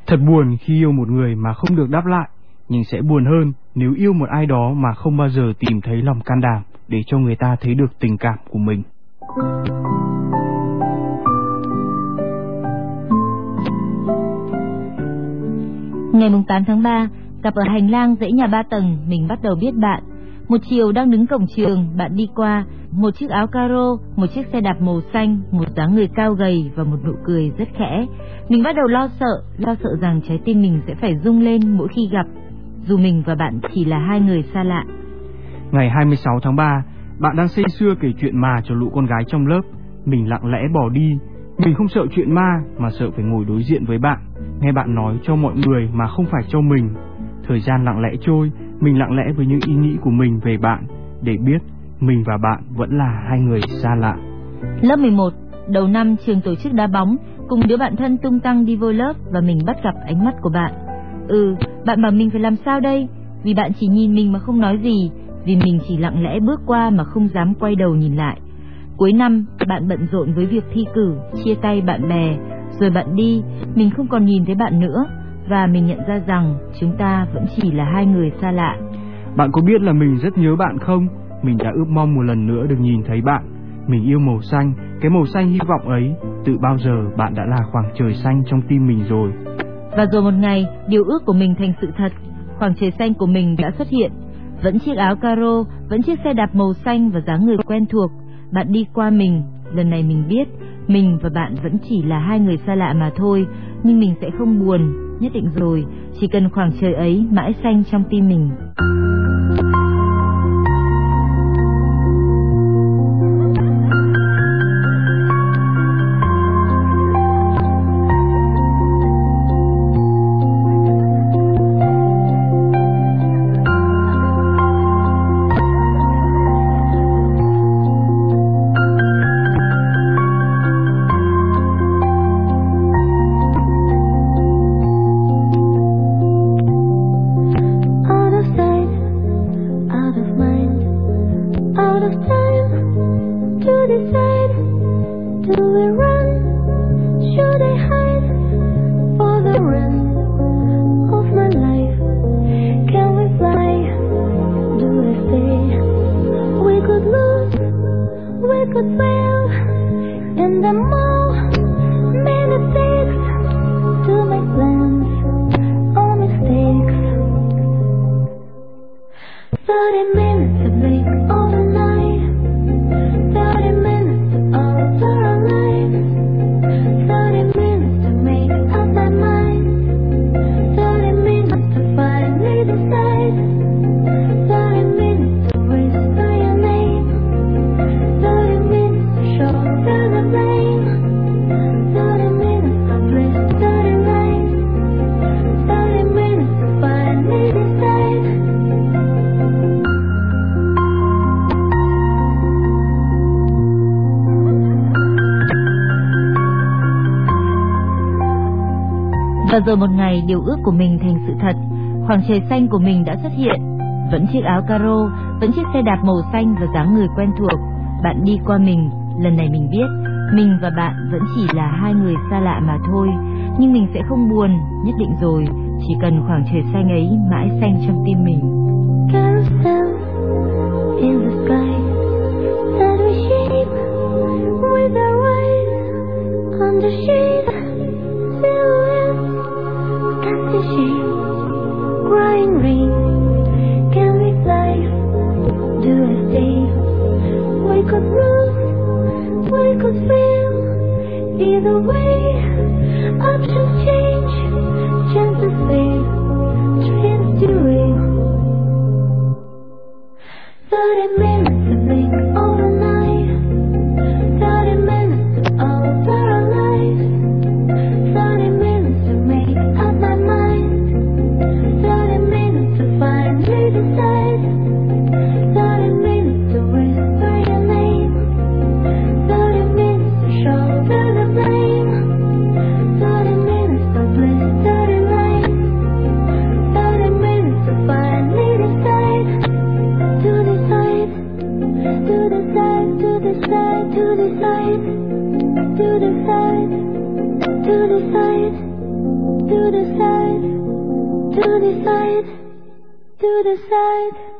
Thật buồn khi yêu một người mà không được đáp lại, nhưng sẽ buồn hơn nếu yêu một ai đó mà không bao giờ tìm thấy lòng can đảm để cho người ta thấy được tình cảm của mình. Ngày 8 tháng 3, gặp ở hành lang dãy nhà 3 tầng, mình bắt đầu biết bạn. Một chiều đang đứng cổng trường, bạn đi qua, một chiếc áo caro, một chiếc xe đạp màu xanh, một dáng người cao gầy và một nụ cười rất khẽ. Mình bắt đầu lo sợ rằng trái tim mình sẽ phải rung lên mỗi khi gặp, dù mình và bạn chỉ là hai người xa lạ. Ngày 26 tháng 3, bạn đang say sưa kể chuyện ma cho lũ con gái trong lớp. Mình lặng lẽ bỏ đi. Mình không sợ chuyện ma mà sợ phải ngồi đối diện với bạn, nghe bạn nói cho mọi người mà không phải cho mình. Thời gian lặng lẽ trôi, mình lặng lẽ với những ý nghĩ của mình về bạn, để biết mình và bạn vẫn là hai người xa lạ. Lớp 11, đầu năm trường tổ chức đá bóng, cùng đứa bạn thân tung tăng đi vô lớp và mình bắt gặp ánh mắt của bạn. Bạn bảo mình phải làm sao đây? Vì bạn chỉ nhìn mình mà không nói gì, vì mình chỉ lặng lẽ bước qua mà không dám quay đầu nhìn lại. Cuối năm, bạn bận rộn với việc thi cử, chia tay bạn bè, rồi bạn đi, mình không còn nhìn thấy bạn nữa, và mình nhận ra rằng chúng ta vẫn chỉ là hai người xa lạ. Bạn có biết là mình rất nhớ bạn không? Mình đã ước mong một lần nữa được nhìn thấy bạn. Mình yêu màu xanh, cái màu xanh hy vọng ấy. Từ bao giờ bạn đã là khoảng trời xanh trong tim mình rồi. Và rồi một ngày, điều ước của mình thành sự thật. Khoảng trời xanh của mình đã xuất hiện. Vẫn chiếc áo caro, vẫn chiếc xe đạp màu xanh và dáng người quen thuộc. Bạn đi qua mình, lần này mình biết mình và bạn vẫn chỉ là hai người xa lạ mà thôi. Nhưng mình sẽ không buồn, nhất định rồi. Chỉ cần khoảng trời ấy mãi xanh trong tim mình. Và rồi một ngày, điều ước của mình thành sự thật. Khoảng trời xanh của mình đã xuất hiện. Vẫn chiếc áo caro, vẫn chiếc xe đạp màu xanh và dáng người quen thuộc. Bạn đi qua mình, lần này mình biết mình và bạn vẫn chỉ là hai người xa lạ mà thôi. Nhưng mình sẽ không buồn, nhất định rồi. Chỉ cần khoảng trời xanh ấy mãi xanh trong tim mình. Carousel in the sky, shadow shape with the rain on the shade, silhouette, can't shade, crying rain. Can we fly? Do I stay? We could lose, we could fail. Either way, options change, chances fade, trains derail. 30 minutes to make all the night, 30 minutes to alter our lives, 30 minutes to make up my mind, 30 minutes to finally decide, 30 minutes to whisper your name, 30 minutes to shoulder the blame, 30 minutes to blister the line, 30 minutes to finally decide, to decide, to decide, to decide, to decide, to decide, to decide. to decide, to decide, to decide.